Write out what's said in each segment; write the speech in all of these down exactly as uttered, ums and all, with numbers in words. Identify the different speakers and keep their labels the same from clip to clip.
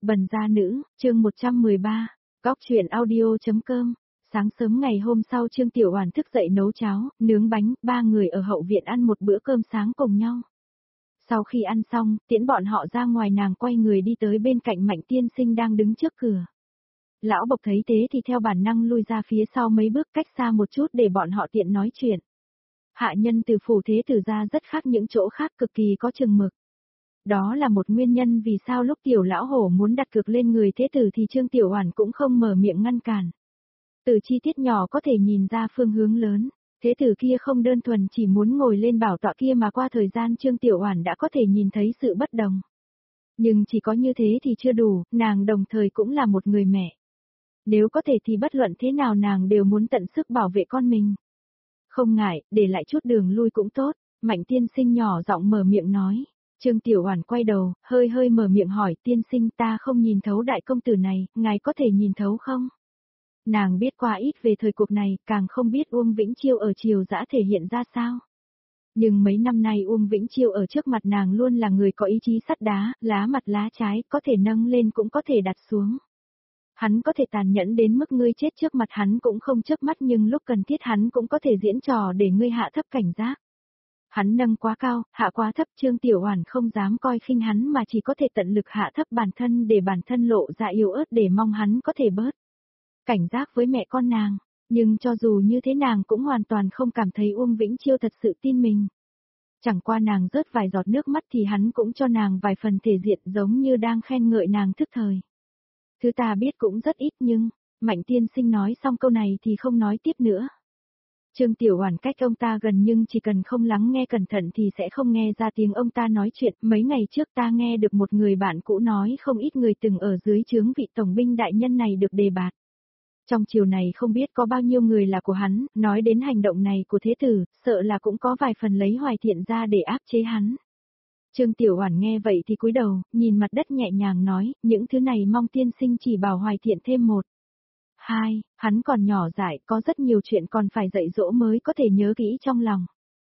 Speaker 1: Bần gia nữ, chương một trăm mười ba, Góc truyện audio.com. Sáng sớm ngày hôm sau Trương Tiểu Oản thức dậy nấu cháo, nướng bánh, ba người ở hậu viện ăn một bữa cơm sáng cùng nhau. Sau khi ăn xong, tiễn bọn họ ra ngoài, nàng quay người đi tới bên cạnh Mạnh Tiên Sinh đang đứng trước cửa. Lão Bộc thấy thế thì theo bản năng lui ra phía sau mấy bước, cách xa một chút để bọn họ tiện nói chuyện. Hạ nhân từ phủ thế tử ra rất khác những chỗ khác, cực kỳ có chừng mực. Đó là một nguyên nhân vì sao lúc Tiểu Lão Hổ muốn đặt cược lên người thế tử thì Trương Tiểu Oản cũng không mở miệng ngăn cản. Từ chi tiết nhỏ có thể nhìn ra phương hướng lớn, thế tử kia không đơn thuần chỉ muốn ngồi lên bảo tọa kia mà qua thời gian Trương Tiểu Oản đã có thể nhìn thấy sự bất đồng. Nhưng chỉ có như thế thì chưa đủ, nàng đồng thời cũng là một người mẹ. Nếu có thể thì bất luận thế nào nàng đều muốn tận sức bảo vệ con mình. Không ngại, để lại chút đường lui cũng tốt, Mạnh Tiên Sinh nhỏ giọng mở miệng nói. Trương Tiểu Oản quay đầu, hơi hơi mở miệng hỏi, tiên sinh, ta không nhìn thấu đại công tử này, ngài có thể nhìn thấu không? Nàng biết quá ít về thời cuộc này, càng không biết Uông Vĩnh Chiêu ở Triều Dã thể hiện ra sao. Nhưng mấy năm nay Uông Vĩnh Chiêu ở trước mặt nàng luôn là người có ý chí sắt đá, lá mặt lá trái, có thể nâng lên cũng có thể đặt xuống. Hắn có thể tàn nhẫn đến mức ngươi chết trước mặt hắn cũng không chớp mắt, nhưng lúc cần thiết hắn cũng có thể diễn trò để ngươi hạ thấp cảnh giác. Hắn nâng quá cao, hạ quá thấp, Trương Tiểu Oản không dám coi khinh hắn mà chỉ có thể tận lực hạ thấp bản thân để bản thân lộ ra yếu ớt để mong hắn có thể bớt cảnh giác với mẹ con nàng. Nhưng cho dù như thế nàng cũng hoàn toàn không cảm thấy Uông Vĩnh Chiêu thật sự tin mình. Chẳng qua nàng rớt vài giọt nước mắt thì hắn cũng cho nàng vài phần thể diện, giống như đang khen ngợi nàng thức thời. Thứ ta biết cũng rất ít, nhưng Mạnh Tiên Sinh nói xong câu này thì không nói tiếp nữa. Trương Tiểu Oản cách ông ta gần nhưng chỉ cần không lắng nghe cẩn thận thì sẽ không nghe ra tiếng ông ta nói chuyện. Mấy ngày trước ta nghe được một người bạn cũ nói không ít người từng ở dưới trướng vị tổng binh đại nhân này được đề bạt. Trong triều này không biết có bao nhiêu người là của hắn, nói đến hành động này của thế tử, sợ là cũng có vài phần lấy Hoài Thiện ra để áp chế hắn. Trương Tiểu Oản nghe vậy thì cúi đầu, nhìn mặt đất nhẹ nhàng nói, những thứ này mong tiên sinh chỉ bảo Hoài Thiện thêm một. Hai, hắn còn nhỏ dại, có rất nhiều chuyện còn phải dạy dỗ mới có thể nhớ kỹ trong lòng.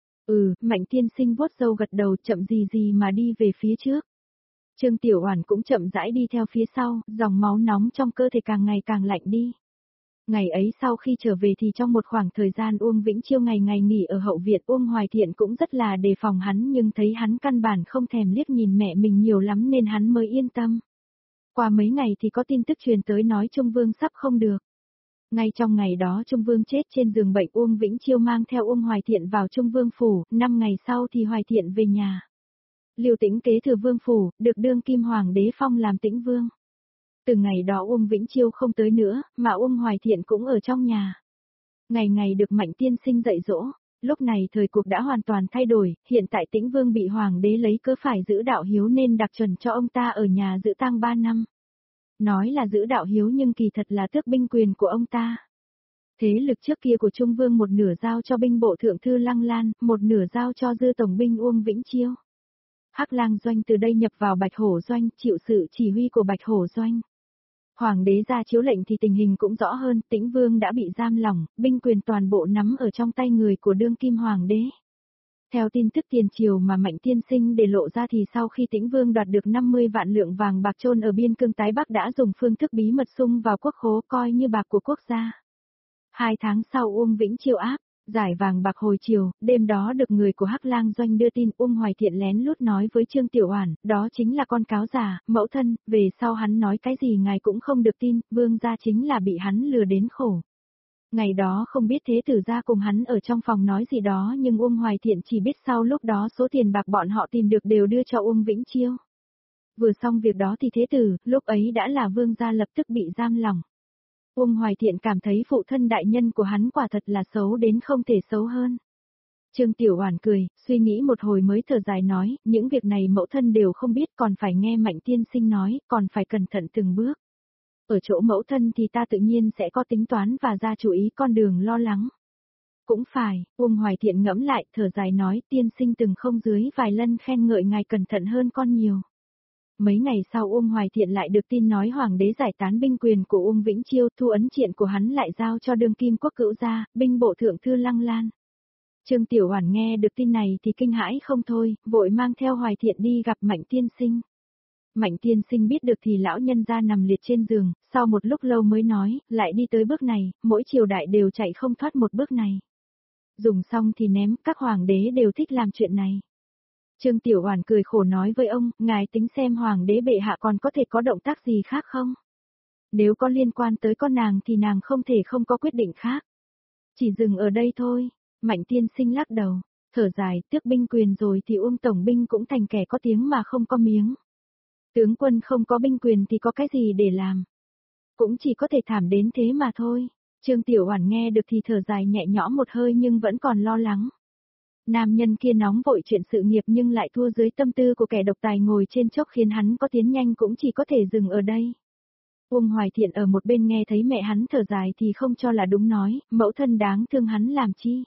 Speaker 1: Ừ, Mạnh Tiên Sinh vuốt râu gật đầu, chậm gì gì mà đi về phía trước. Trương Tiểu Oản cũng chậm rãi đi theo phía sau, dòng máu nóng trong cơ thể càng ngày càng lạnh đi. Ngày ấy sau khi trở về thì trong một khoảng thời gian Uông Vĩnh Chiêu ngày ngày nghỉ ở hậu viện, Uông Hoài Thiện cũng rất là đề phòng hắn, nhưng thấy hắn căn bản không thèm liếc nhìn mẹ mình nhiều lắm nên hắn mới yên tâm. Qua mấy ngày thì có tin tức truyền tới nói Trung Vương sắp không được. Ngay trong ngày đó Trung Vương chết trên giường bệnh, Uông Vĩnh Chiêu mang theo Uông Hoài Thiện vào Trung Vương phủ, năm ngày sau thì Hoài Thiện về nhà. Lưu Tĩnh kế thừa vương phủ, được đương kim hoàng đế phong làm Tĩnh Vương. Từ ngày đó Uông Vĩnh Chiêu không tới nữa, mà Uông Hoài Thiện cũng ở trong nhà. Ngày ngày được Mạnh Tiên Sinh dạy dỗ, lúc này thời cuộc đã hoàn toàn thay đổi, hiện tại Tĩnh Vương bị hoàng đế lấy cớ phải giữ đạo hiếu nên đặc chuẩn cho ông ta ở nhà giữ tang ba năm. Nói là giữ đạo hiếu nhưng kỳ thật là tước binh quyền của ông ta. Thế lực trước kia của Trung Vương một nửa giao cho binh bộ thượng thư Lăng Lan, một nửa giao cho dư tổng binh Uông Vĩnh Chiêu. Hắc Lang doanh từ đây nhập vào Bạch Hổ doanh, chịu sự chỉ huy của Bạch Hổ doanh. Hoàng đế ra chiếu lệnh thì tình hình cũng rõ hơn, Tĩnh Vương đã bị giam lỏng, binh quyền toàn bộ nắm ở trong tay người của đương kim hoàng đế. Theo tin tức tiền triều mà Mạnh Tiên Sinh để lộ ra thì sau khi Tĩnh Vương đoạt được năm mươi vạn lượng vàng bạc chôn ở biên cương Tái Bắc đã dùng phương thức bí mật sung vào quốc khố coi như bạc của quốc gia. Hai tháng sau Uông Vĩnh Chiêu áp giải vàng bạc hồi chiều, đêm đó được người của Hắc Lang doanh đưa tin, Uông Hoài Thiện lén lút nói với Trương Tiểu Oản, đó chính là con cáo già, mẫu thân, về sau hắn nói cái gì ngài cũng không được tin, vương gia chính là bị hắn lừa đến khổ. Ngày đó không biết thế tử gia cùng hắn ở trong phòng nói gì đó, nhưng Uông Hoài Thiện chỉ biết sau lúc đó số tiền bạc bọn họ tìm được đều đưa cho Uông Vĩnh Chiêu. Vừa xong việc đó thì thế tử, lúc ấy đã là vương gia lập tức bị giam lỏng. Uông Hoài Thiện cảm thấy phụ thân đại nhân của hắn quả thật là xấu đến không thể xấu hơn. Trương Tiểu Oản cười, suy nghĩ một hồi mới thở dài nói, những việc này mẫu thân đều không biết, còn phải nghe Mạnh Tiên Sinh nói, còn phải cẩn thận từng bước. Ở chỗ mẫu thân thì ta tự nhiên sẽ có tính toán và ra chủ ý con đường lo lắng. Cũng phải, Uông Hoài Thiện ngẫm lại, thở dài nói, tiên sinh từng không dưới vài lần khen ngợi ngài cẩn thận hơn con nhiều. Mấy ngày sau Uông Hoài Thiện lại được tin nói hoàng đế giải tán binh quyền của Uông Vĩnh Chiêu, thu ấn triện của hắn lại giao cho đương kim quốc cữu gia, binh bộ thượng thư Lăng Lan. Trương Tiểu Oản nghe được tin này thì kinh hãi không thôi, vội mang theo Hoài Thiện đi gặp Mạnh Tiên Sinh. Mạnh tiên sinh biết được thì lão nhân gia nằm liệt trên giường, sau một lúc lâu mới nói, lại đi tới bước này, mỗi triều đại đều chạy không thoát một bước này. Dùng xong thì ném, các hoàng đế đều thích làm chuyện này. Trương Tiểu Oản cười khổ nói với ông, ngài tính xem hoàng đế bệ hạ còn có thể có động tác gì khác không? Nếu có liên quan tới con nàng thì nàng không thể không có quyết định khác. Chỉ dừng ở đây thôi, Mạnh tiên sinh lắc đầu, thở dài, tước binh quyền rồi thì Uông tổng binh cũng thành kẻ có tiếng mà không có miếng. Tướng quân không có binh quyền thì có cái gì để làm? Cũng chỉ có thể thảm đến thế mà thôi. Trương Tiểu Oản nghe được thì thở dài nhẹ nhõm một hơi nhưng vẫn còn lo lắng. Nam nhân kia nóng vội chuyện sự nghiệp nhưng lại thua dưới tâm tư của kẻ độc tài ngồi trên chốc khiến hắn có tiến nhanh cũng chỉ có thể dừng ở đây. Uông Hoài Thiện ở một bên nghe thấy mẹ hắn thở dài thì không cho là đúng nói, mẫu thân đáng thương hắn làm chi?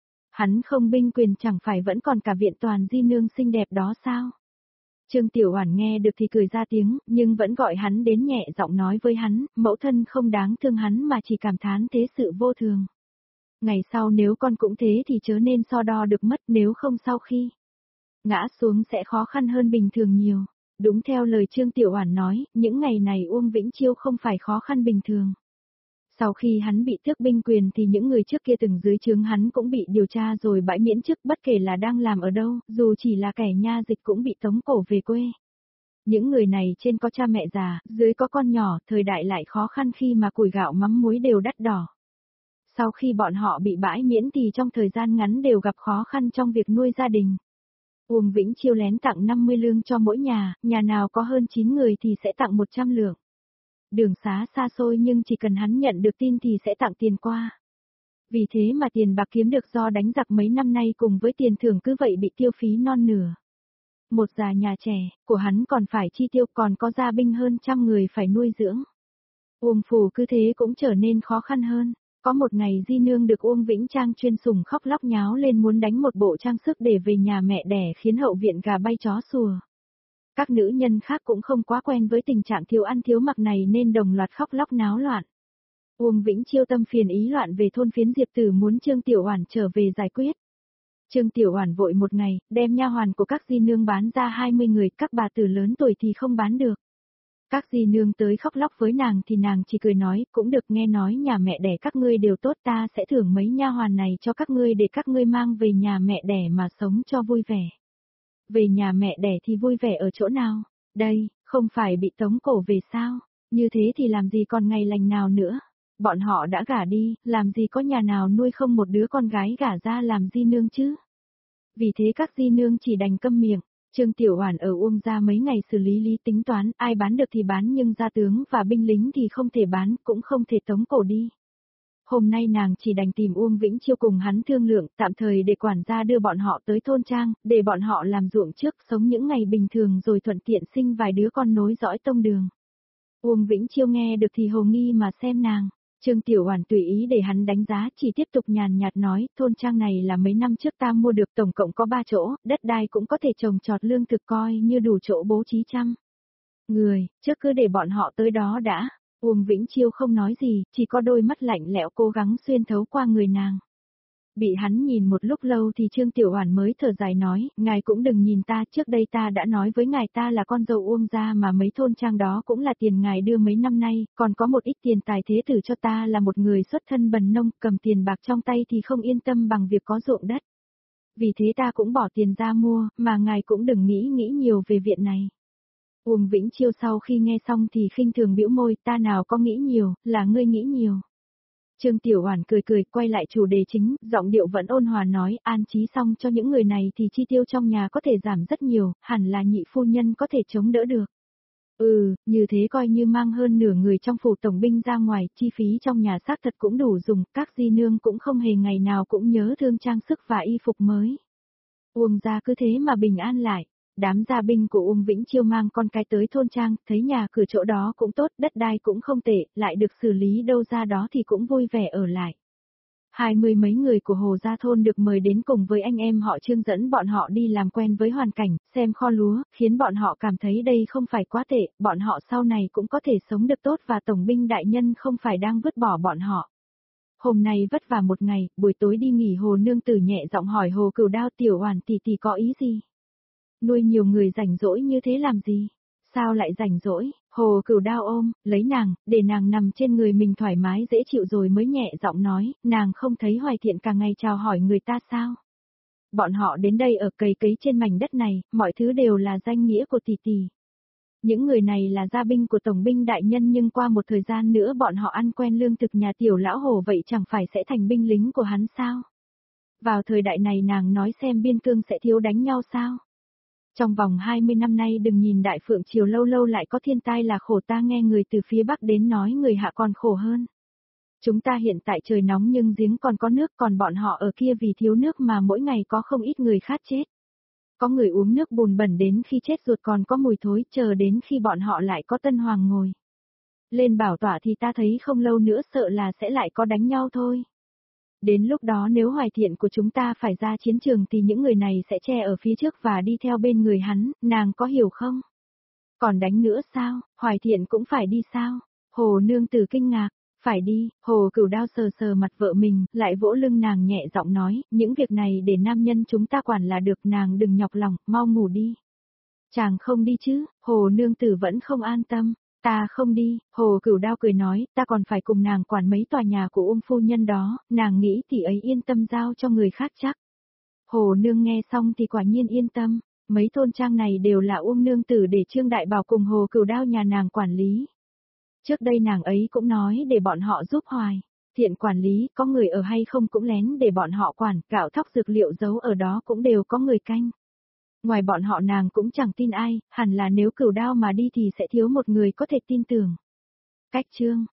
Speaker 1: Hắn không binh quyền chẳng phải vẫn còn cả viện toàn di nương xinh đẹp đó sao? Trương Tiểu Oản nghe được thì cười ra tiếng, nhưng vẫn gọi hắn đến nhẹ giọng nói với hắn, mẫu thân không đáng thương hắn mà chỉ cảm thán thế sự vô thường. Ngày sau nếu con cũng thế thì chớ nên so đo được mất, nếu không sau khi ngã xuống sẽ khó khăn hơn bình thường nhiều. Đúng theo lời Trương Tiểu Oản nói, những ngày này Uông Vĩnh Chiêu không phải khó khăn bình thường. Sau khi hắn bị tước binh quyền thì những người trước kia từng dưới trướng hắn cũng bị điều tra rồi bãi miễn chức, bất kể là đang làm ở đâu, dù chỉ là kẻ nha dịch cũng bị tống cổ về quê. Những người này trên có cha mẹ già, dưới có con nhỏ, thời đại lại khó khăn khi mà củi gạo mắm muối đều đắt đỏ. Sau khi bọn họ bị bãi miễn thì trong thời gian ngắn đều gặp khó khăn trong việc nuôi gia đình. Uông Vĩnh Chiêu lén tặng năm mươi lương cho mỗi nhà, nhà nào có hơn chín người thì sẽ tặng một trăm lượng. Đường xá xa xôi nhưng chỉ cần hắn nhận được tin thì sẽ tặng tiền qua. Vì thế mà tiền bạc kiếm được do đánh giặc mấy năm nay cùng với tiền thưởng cứ vậy bị tiêu phí non nửa. Một già nhà trẻ, của hắn còn phải chi tiêu, còn có gia binh hơn trăm người phải nuôi dưỡng. Uông phủ cứ thế cũng trở nên khó khăn hơn. Có một ngày Di Nương được Uông Vĩnh Trang chuyên sủng khóc lóc nháo lên muốn đánh một bộ trang sức để về nhà mẹ đẻ khiến hậu viện gà bay chó sủa. Các nữ nhân khác cũng không quá quen với tình trạng thiếu ăn thiếu mặc này nên đồng loạt khóc lóc náo loạn. Uông Vĩnh Chiêu tâm phiền ý loạn về thôn phiến Diệp Tử muốn Trương Tiểu Oản trở về giải quyết. Trương Tiểu Oản vội một ngày, đem nha hoàn của các di nương bán ra hai mươi người, các bà tử lớn tuổi thì không bán được. Các di nương tới khóc lóc với nàng thì nàng chỉ cười nói, cũng được, nghe nói nhà mẹ đẻ các ngươi đều tốt, ta sẽ thưởng mấy nha hoàn này cho các ngươi để các ngươi mang về nhà mẹ đẻ mà sống cho vui vẻ. Về nhà mẹ đẻ thì vui vẻ ở chỗ nào? Đây, không phải bị tống cổ về sao? Như thế thì làm gì còn ngày lành nào nữa? Bọn họ đã gả đi, làm gì có nhà nào nuôi không một đứa con gái gả ra làm di nương chứ? Vì thế các di nương chỉ đành câm miệng. Trương Tiểu Oản ở Uông gia mấy ngày xử lý lý tính toán, ai bán được thì bán nhưng gia tướng và binh lính thì không thể bán, cũng không thể tống cổ đi. Hôm nay nàng chỉ đành tìm Uông Vĩnh Chiêu cùng hắn thương lượng, tạm thời để quản gia đưa bọn họ tới thôn trang, để bọn họ làm ruộng trước, sống những ngày bình thường rồi thuận tiện sinh vài đứa con nối dõi tông đường. Uông Vĩnh Chiêu nghe được thì hồ nghi mà xem nàng. Trương Tiểu Oản tùy ý để hắn đánh giá, chỉ tiếp tục nhàn nhạt nói, thôn trang này là mấy năm trước ta mua được, tổng cộng có ba chỗ, đất đai cũng có thể trồng trọt, lương thực coi như đủ chỗ bố trí chăm người, trước cứ để bọn họ tới đó đã. Uông Vĩnh Chiêu không nói gì, chỉ có đôi mắt lạnh lẽo cố gắng xuyên thấu qua người nàng. Bị hắn nhìn một lúc lâu thì Trương Tiểu Oản mới thở dài nói, ngài cũng đừng nhìn ta, trước đây ta đã nói với ngài ta là con dâu Uông gia mà mấy thôn trang đó cũng là tiền ngài đưa mấy năm nay, còn có một ít tiền tài thế tử cho ta là một người xuất thân bần nông, cầm tiền bạc trong tay thì không yên tâm bằng việc có ruộng đất. Vì thế ta cũng bỏ tiền ra mua, mà ngài cũng đừng nghĩ nghĩ nhiều về viện này. Uông Vĩnh Chiêu sau khi nghe xong thì khinh thường bĩu môi, ta nào có nghĩ nhiều, là ngươi nghĩ nhiều. Trương Tiểu Oản cười cười, quay lại chủ đề chính, giọng điệu vẫn ôn hòa nói, an trí xong cho những người này thì chi tiêu trong nhà có thể giảm rất nhiều, hẳn là nhị phu nhân có thể chống đỡ được. Ừ, như thế coi như mang hơn nửa người trong phủ tổng binh ra ngoài, chi phí trong nhà xác thật cũng đủ dùng, các di nương cũng không hề ngày nào cũng nhớ thương trang sức và y phục mới. Uông gia cứ thế mà bình an lại. Đám gia binh của Uông Vĩnh Chiêu mang con cái tới thôn trang, thấy nhà cửa chỗ đó cũng tốt, đất đai cũng không tệ, lại được xử lý đâu ra đó thì cũng vui vẻ ở lại. Hai mươi mấy người của Hồ Gia Thôn được mời đến cùng với anh em họ Trương dẫn bọn họ đi làm quen với hoàn cảnh, xem kho lúa, khiến bọn họ cảm thấy đây không phải quá tệ, bọn họ sau này cũng có thể sống được tốt và tổng binh đại nhân không phải đang vứt bỏ bọn họ. Hôm nay vất vả một ngày, buổi tối đi nghỉ Hồ nương tử nhẹ giọng hỏi Hồ Cửu Đao, Tiểu Oản tỷ tỷ có ý gì? Nuôi nhiều người rảnh rỗi như thế làm gì? Sao lại rảnh rỗi, Hồ Cửu Đao ôm, lấy nàng, để nàng nằm trên người mình thoải mái dễ chịu rồi mới nhẹ giọng nói, nàng không thấy Hoài Thiện cả ngày chào hỏi người ta sao? Bọn họ đến đây ở cày cấy trên mảnh đất này, mọi thứ đều là danh nghĩa của tỷ tỷ. Những người này là gia binh của tổng binh đại nhân nhưng qua một thời gian nữa bọn họ ăn quen lương thực nhà tiểu lão Hồ vậy chẳng phải sẽ thành binh lính của hắn sao? Vào thời đại này nàng nói xem biên cương sẽ thiếu đánh nhau sao? Trong vòng hai mươi năm nay đừng nhìn Đại Phượng Triều lâu lâu lại có thiên tai là khổ, ta nghe người từ phía Bắc đến nói người hạ còn khổ hơn. Chúng ta hiện tại trời nóng nhưng giếng còn có nước, còn bọn họ ở kia vì thiếu nước mà mỗi ngày có không ít người khát chết. Có người uống nước bùn bẩn đến khi chết ruột còn có mùi thối, chờ đến khi bọn họ lại có tân hoàng ngồi lên bảo tọa thì ta thấy không lâu nữa sợ là sẽ lại có đánh nhau thôi. Đến lúc đó nếu Hoài Thiện của chúng ta phải ra chiến trường thì những người này sẽ che ở phía trước và đi theo bên người hắn, nàng có hiểu không? Còn đánh nữa sao, Hoài Thiện cũng phải đi sao? Hồ nương tử kinh ngạc, phải đi, Hồ Cửu Đao sờ sờ mặt vợ mình, lại vỗ lưng nàng nhẹ giọng nói, những việc này để nam nhân chúng ta quản là được, nàng đừng nhọc lòng, mau ngủ đi. Chàng không đi chứ, Hồ nương tử vẫn không an tâm. Ta không đi, Hồ Cửu Đao cười nói, ta còn phải cùng nàng quản mấy tòa nhà của Uông phu nhân đó, nàng nghĩ tỷ ấy yên tâm giao cho người khác chắc. Hồ nương nghe xong thì quả nhiên yên tâm, mấy thôn trang này đều là Uông nương tử để Trương Đại Bảo cùng Hồ Cửu Đao nhà nàng quản lý. Trước đây nàng ấy cũng nói để bọn họ giúp Hoài Thiện quản lý, có người ở hay không cũng lén để bọn họ quản, gạo thóc dược liệu giấu ở đó cũng đều có người canh. Ngoài bọn họ nàng cũng chẳng tin ai, hẳn là nếu Cửu Đao mà đi thì sẽ thiếu một người có thể tin tưởng. Cách chương